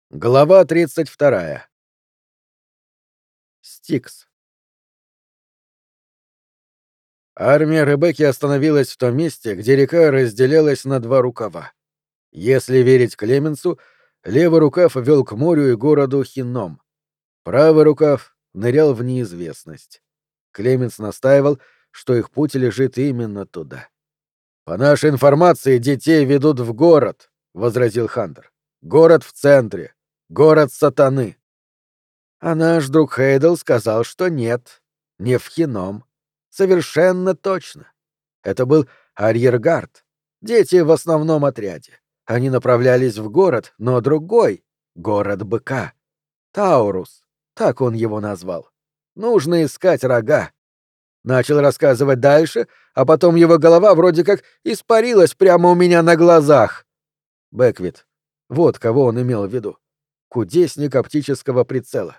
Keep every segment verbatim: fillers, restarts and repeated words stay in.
Глава тридцать вторая. Стикс. Армия Ребекки остановилась в том месте, где река разделялась на два рукава. Если верить Клеменсу, левый рукав вел к морю и городу Хинном. Правый рукав нырял в неизвестность. Клеменс настаивал, что их путь лежит именно туда. «По нашей информации, детей ведут в город», — возразил Хантер. «Город в центре. Город сатаны». А наш друг Хейдл сказал, что нет, не в Хином. Совершенно точно. Это был арьергард. Дети в основном отряде. Они направлялись в город, но другой — город быка. Таурус. Так он его назвал. Нужно искать рога. Начал рассказывать дальше, а потом его голова вроде как испарилась прямо у меня на глазах. Бэквит. Вот кого он имел в виду. Кудесник оптического прицела.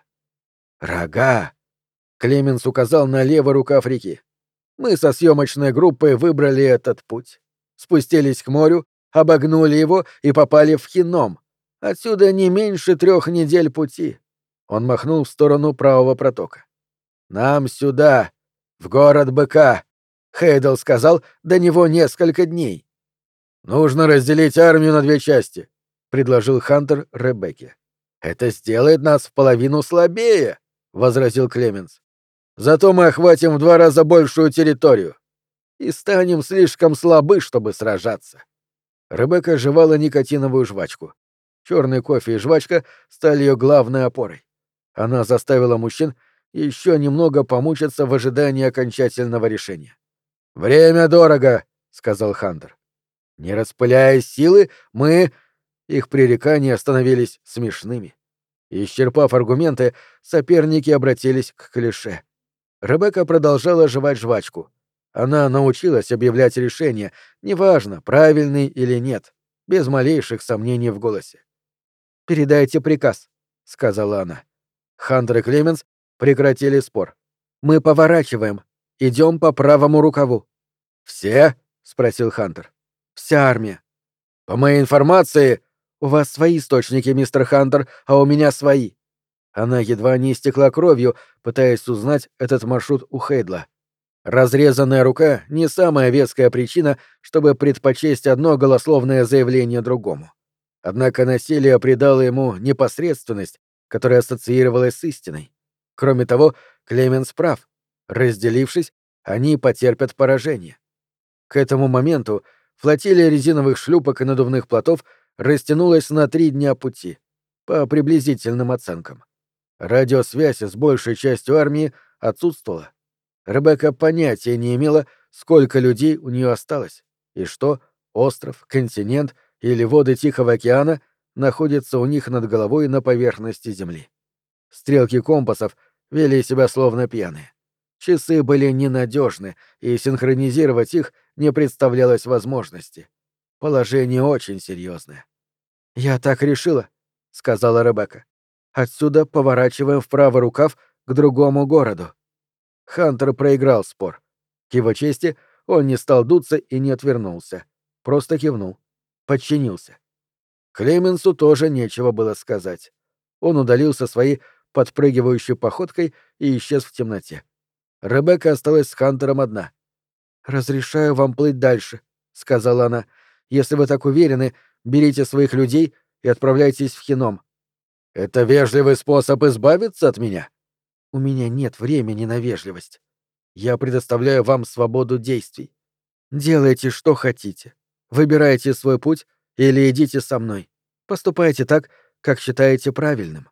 «Рога!» — Клеменс указал на левый рукав реки. «Мы со съемочной группой выбрали этот путь. Спустились к морю, обогнули его и попали в Хинном. Отсюда не меньше трех недель пути». Он махнул в сторону правого протока. «Нам сюда, в город быка», — Хейдл сказал, — «до него несколько дней». «Нужно разделить армию на две части», — предложил Хантер Ребекке. «Это сделает нас в половину слабее», — возразил Клеменс. «Зато мы охватим в два раза большую территорию и станем слишком слабы, чтобы сражаться». Ребекка жевала никотиновую жвачку. Черный кофе и жвачка стали ее главной опорой. Она заставила мужчин еще немного помучиться в ожидании окончательного решения. «Время дорого», — сказал Хантер. «Не распыляя силы, мы...» Их пререкания становились смешными. Исчерпав аргументы, соперники обратились к клише. Ребекка продолжала жевать жвачку. Она научилась объявлять решения, неважно, правильный или нет, без малейших сомнений в голосе. «Передайте приказ», — сказала она. Хантер и Клеменс прекратили спор. «Мы поворачиваем. Идем по правому рукаву». «Все?» — спросил Хантер. «Вся армия». «По моей информации...» «У вас свои источники, мистер Хантер, а у меня свои». Она едва не истекла кровью, пытаясь узнать этот маршрут у Хейдла. Разрезанная рука — не самая веская причина, чтобы предпочесть одно голословное заявление другому. Однако насилие придало ему непосредственность, которая ассоциировалась с истиной. Кроме того, Клеменс прав. Разделившись, они потерпят поражение. К этому моменту флотилия резиновых шлюпок и надувных плотов растянулась на три дня пути, по приблизительным оценкам. Радиосвязь с большей частью армии отсутствовала. Ребекка понятия не имела, сколько людей у нее осталось, и что остров, континент или воды Тихого океана находятся у них над головой на поверхности Земли. Стрелки компасов вели себя словно пьяные. Часы были ненадежны, и синхронизировать их не представлялось возможности. Положение очень серьезное. «Я так решила», — сказала Ребекка. «Отсюда поворачиваем в правый рукав к другому городу». Хантер проиграл спор. К его чести, он не стал дуться и не отвернулся. Просто кивнул. Подчинился. Клеменсу тоже нечего было сказать. Он удалился своей подпрыгивающей походкой и исчез в темноте. Ребекка осталась с Хантером одна. «Разрешаю вам плыть дальше», — сказала она. «Если вы так уверены, берите своих людей и отправляйтесь в Хином». «Это вежливый способ избавиться от меня?» «У меня нет времени на вежливость. Я предоставляю вам свободу действий. Делайте, что хотите. Выбирайте свой путь или идите со мной. Поступайте так, как считаете правильным».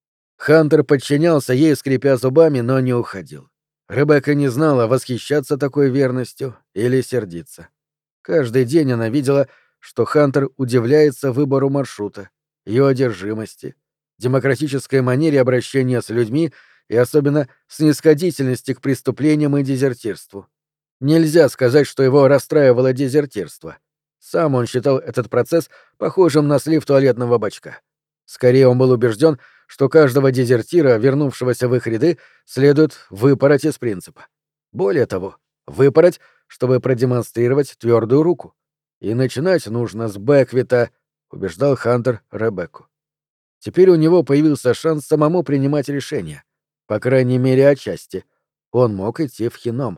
Хантер подчинялся ей, скрипя зубами, но не уходил. Ребекка не знала, восхищаться такой верностью или сердиться. Каждый день она видела, что Хантер удивляется выбору маршрута, ее одержимости, демократической манере обращения с людьми и особенно снисходительности к преступлениям и дезертирству. Нельзя сказать, что его расстраивало дезертирство. Сам он считал этот процесс похожим на слив туалетного бачка. Скорее он был убежден, что каждого дезертира, вернувшегося в их ряды, следует выпороть из принципа. Более того, выпороть, чтобы продемонстрировать твердую руку. И начинать нужно с Бэквита, убеждал Хантер Ребекку. Теперь у него появился шанс самому принимать решения. По крайней мере, отчасти. Он мог идти в Хином.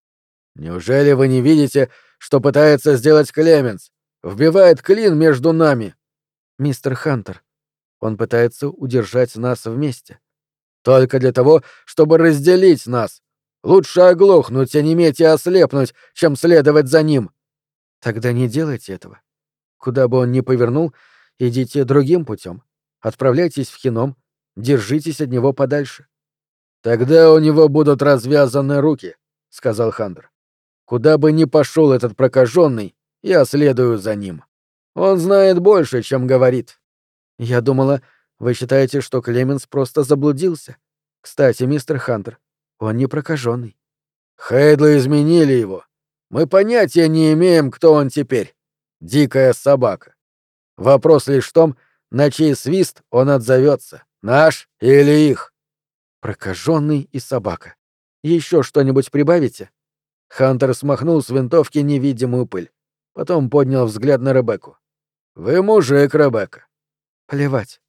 «Неужели вы не видите, что пытается сделать Клеменс? Вбивает клин между нами!» «Мистер Хантер, он пытается удержать нас вместе». «Только для того, чтобы разделить нас. Лучше оглохнуть, а не иметь и ослепнуть, чем следовать за ним». «Тогда не делайте этого. Куда бы он ни повернул, идите другим путем. Отправляйтесь в Хином, держитесь от него подальше». «Тогда у него будут развязаны руки», — сказал Хантер. «Куда бы ни пошел этот прокаженный, я следую за ним. Он знает больше, чем говорит». «Я думала, вы считаете, что Клеменс просто заблудился. Кстати, мистер Хантер, он не прокаженный». Хейдлы изменили его. Мы понятия не имеем, кто он теперь. Дикая собака. Вопрос лишь в том, на чей свист он отзовется, наш или их». Прокаженный и собака. Еще что-нибудь прибавите? Хантер смахнул с винтовки невидимую пыль. Потом поднял взгляд на Ребекку. «Вы мужик, Ребекка». Плевать.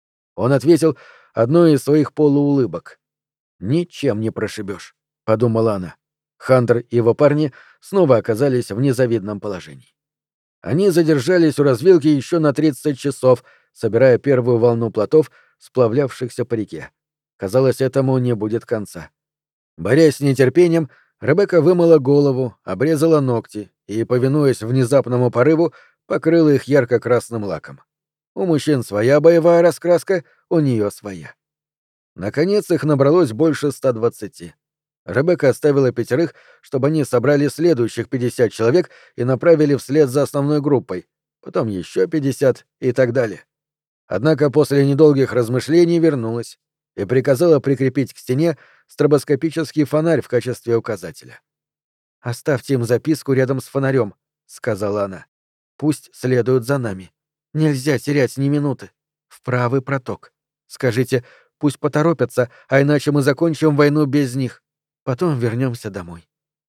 Он ответил одной из своих полуулыбок. «Ничем не прошибешь», — подумала она. Хантер и его парни снова оказались в незавидном положении. Они задержались у развилки еще на тридцать часов, собирая первую волну плотов, сплавлявшихся по реке. Казалось, этому не будет конца. Борясь с нетерпением, Ребекка вымыла голову, обрезала ногти и, повинуясь внезапному порыву, покрыла их ярко-красным лаком. У мужчин своя боевая раскраска, у нее своя. Наконец их набралось больше ста двадцати. Ребекка оставила пятерых, чтобы они собрали следующих пятьдесят человек и направили вслед за основной группой, потом еще пятьдесят и так далее. Однако после недолгих размышлений вернулась и приказала прикрепить к стене стробоскопический фонарь в качестве указателя. «Оставьте им записку рядом с фонарем», — сказала она. «Пусть следуют за нами. Нельзя терять ни минуты. В правый проток. Скажите, пусть поторопятся, а иначе мы закончим войну без них. Потом вернемся домой».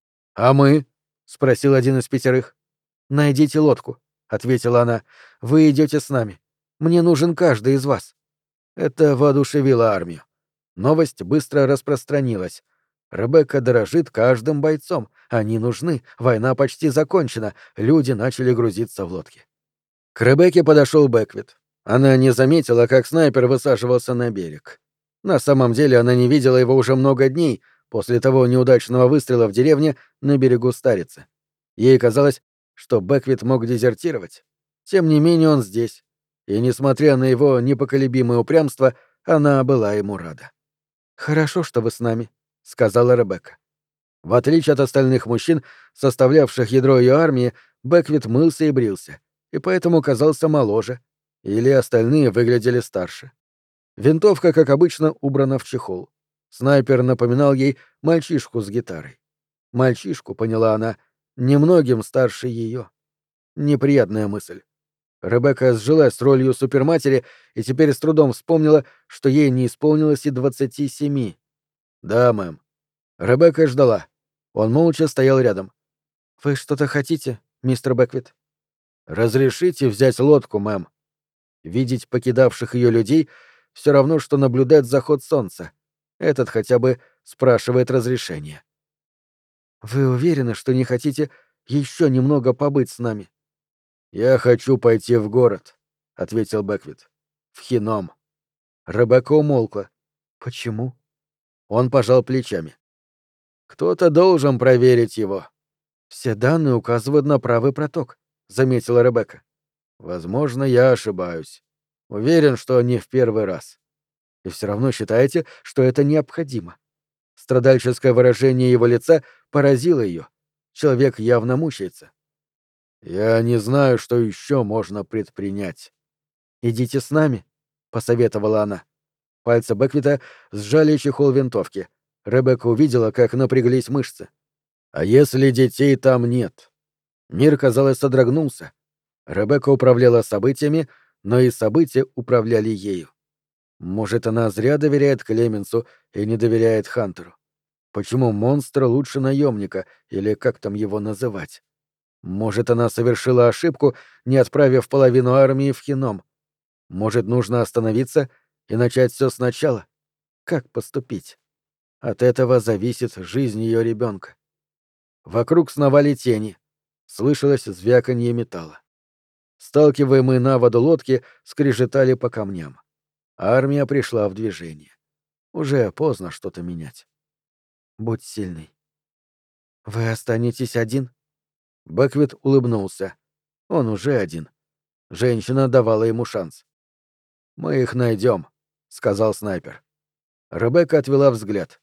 «А мы?» — спросил один из пятерых. «Найдите лодку», — ответила она. «Вы идете с нами. Мне нужен каждый из вас». Это воодушевило армию. Новость быстро распространилась. Ребекка дорожит каждым бойцом. Они нужны. Война почти закончена. Люди начали грузиться в лодки. К Ребекке подошел Бэквит. Она не заметила, как снайпер высаживался на берег. На самом деле она не видела его уже много дней после того неудачного выстрела в деревне на берегу Старицы. Ей казалось, что Бэквит мог дезертировать. Тем не менее он здесь. И, несмотря на его непоколебимое упрямство, она была ему рада. «Хорошо, что вы с нами», — сказала Ребекка. В отличие от остальных мужчин, составлявших ядро ее армии, Бэквит мылся и брился, и поэтому казался моложе, или остальные выглядели старше. Винтовка, как обычно, убрана в чехол. Снайпер напоминал ей мальчишку с гитарой. Мальчишку, поняла она, немногим старше ее. Неприятная мысль. Ребекка сжилась с ролью суперматери и теперь с трудом вспомнила, что ей не исполнилось и двадцати семи. «Да, мэм». Ребекка ждала. Он молча стоял рядом. «Вы что-то хотите, мистер Бэквит?» «Разрешите взять лодку, мэм». Видеть покидавших ее людей — все равно, что наблюдать заход солнца. Этот хотя бы спрашивает разрешения. «Вы уверены, что не хотите еще немного побыть с нами?» «Я хочу пойти в город», — ответил Бэквит. «В Хином». Ребекка умолкла. «Почему?» Он пожал плечами. «Кто-то должен проверить его». «Все данные указывают на правый проток», — заметила Ребекка. «Возможно, я ошибаюсь. Уверен, что не в первый раз». «И все равно считаете, что это необходимо». Страдальческое выражение его лица поразило ее. Человек явно мучается. «Я не знаю, что еще можно предпринять». «Идите с нами», — посоветовала она. Пальцы Бэквита сжали чехол винтовки. Ребекка увидела, как напряглись мышцы. «А если детей там нет?» Мир, казалось, содрогнулся. Ребекка управляла событиями, но и события управляли ею. Может, она зря доверяет Клеменсу и не доверяет Хантеру? Почему монстр лучше наемника, или как там его называть? Может, она совершила ошибку, не отправив половину армии в Хином? Может, нужно остановиться и начать все сначала? Как поступить? От этого зависит жизнь ее ребенка. Вокруг сновали тени. Слышалось звяканье металла. Сталкиваемые на воду лодки скрежетали по камням. Армия пришла в движение. Уже поздно что-то менять. Будь сильный. Вы останетесь один? Бэквит улыбнулся. Он уже один. Женщина давала ему шанс. «Мы их найдем», — сказал снайпер. Ребекка отвела взгляд.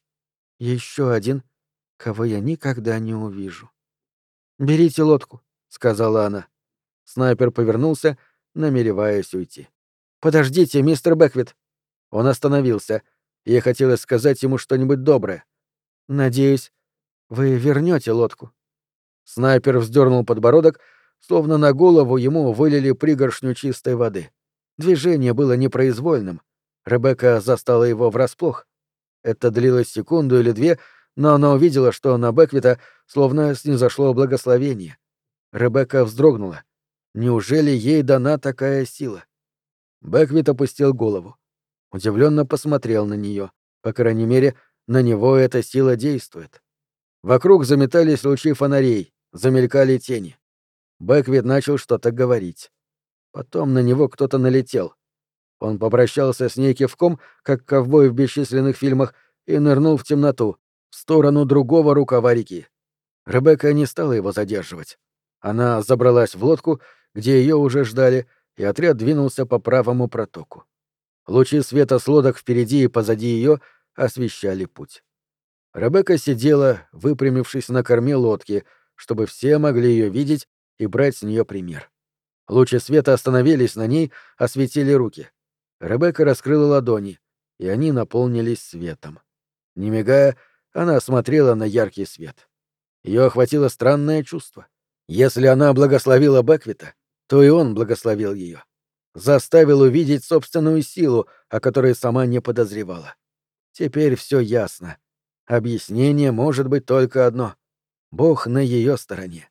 Еще один, кого я никогда не увижу. «Берите лодку», — сказала она. Снайпер повернулся, намереваясь уйти. «Подождите, мистер Бэквит». Он остановился. Ей хотелось сказать ему что-нибудь доброе. «Надеюсь, вы вернете лодку». Снайпер вздернул подбородок, словно на голову ему вылили пригоршню чистой воды. Движение было непроизвольным. Ребекка застала его врасплох. Это длилось секунду или две, но она увидела, что на Бэквита словно снизошло благословение. Ребекка вздрогнула. Неужели ей дана такая сила? Бэквит опустил голову. Удивленно посмотрел на нее. По крайней мере, на него эта сила действует. Вокруг заметались лучи фонарей, замелькали тени. Бэквит начал что-то говорить. Потом на него кто-то налетел. Он попрощался с ней кивком, как ковбой в бесчисленных фильмах, и нырнул в темноту, в сторону другого рукава реки. Ребекка не стала его задерживать. Она забралась в лодку, где ее уже ждали, и отряд двинулся по правому протоку. Лучи света с лодок впереди и позади ее освещали путь. Ребекка сидела, выпрямившись на корме лодки, чтобы все могли ее видеть и брать с нее пример. Лучи света остановились на ней, осветили руки. Ребекка раскрыла ладони, и они наполнились светом. Не мигая, она смотрела на яркий свет. Ее охватило странное чувство. Если она благословила Бэквита, то и он благословил ее. Заставил увидеть собственную силу, о которой сама не подозревала. Теперь все ясно. Объяснение может быть только одно. Бог на ее стороне.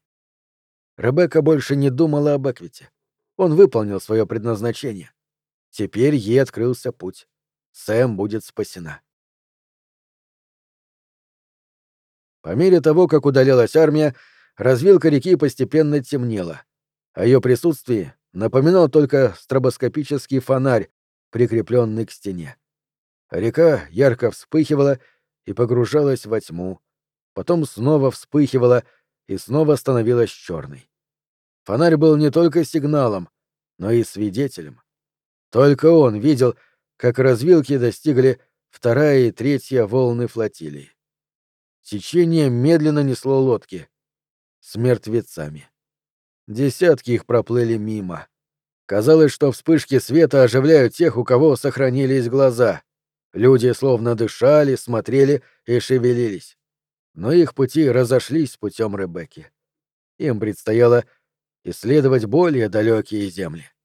Ребекка больше не думала о Бэквите. Он выполнил свое предназначение. Теперь ей открылся путь. Сэм будет спасена. По мере того, как удалялась армия, развилка реки постепенно темнела. О ее присутствии напоминал только стробоскопический фонарь, прикрепленный к стене. Река ярко вспыхивала и погружалась во тьму, потом снова вспыхивала и снова становилась черной. Фонарь был не только сигналом, но и свидетелем. Только он видел, как развилки достигли вторая и третья волны флотилии. Течение медленно несло лодки с мертвецами. Десятки их проплыли мимо. Казалось, что вспышки света оживляют тех, у кого сохранились глаза. Люди словно дышали, смотрели и шевелились. Но их пути разошлись с путем Ребекки. Им предстояло исследовать более далекие земли.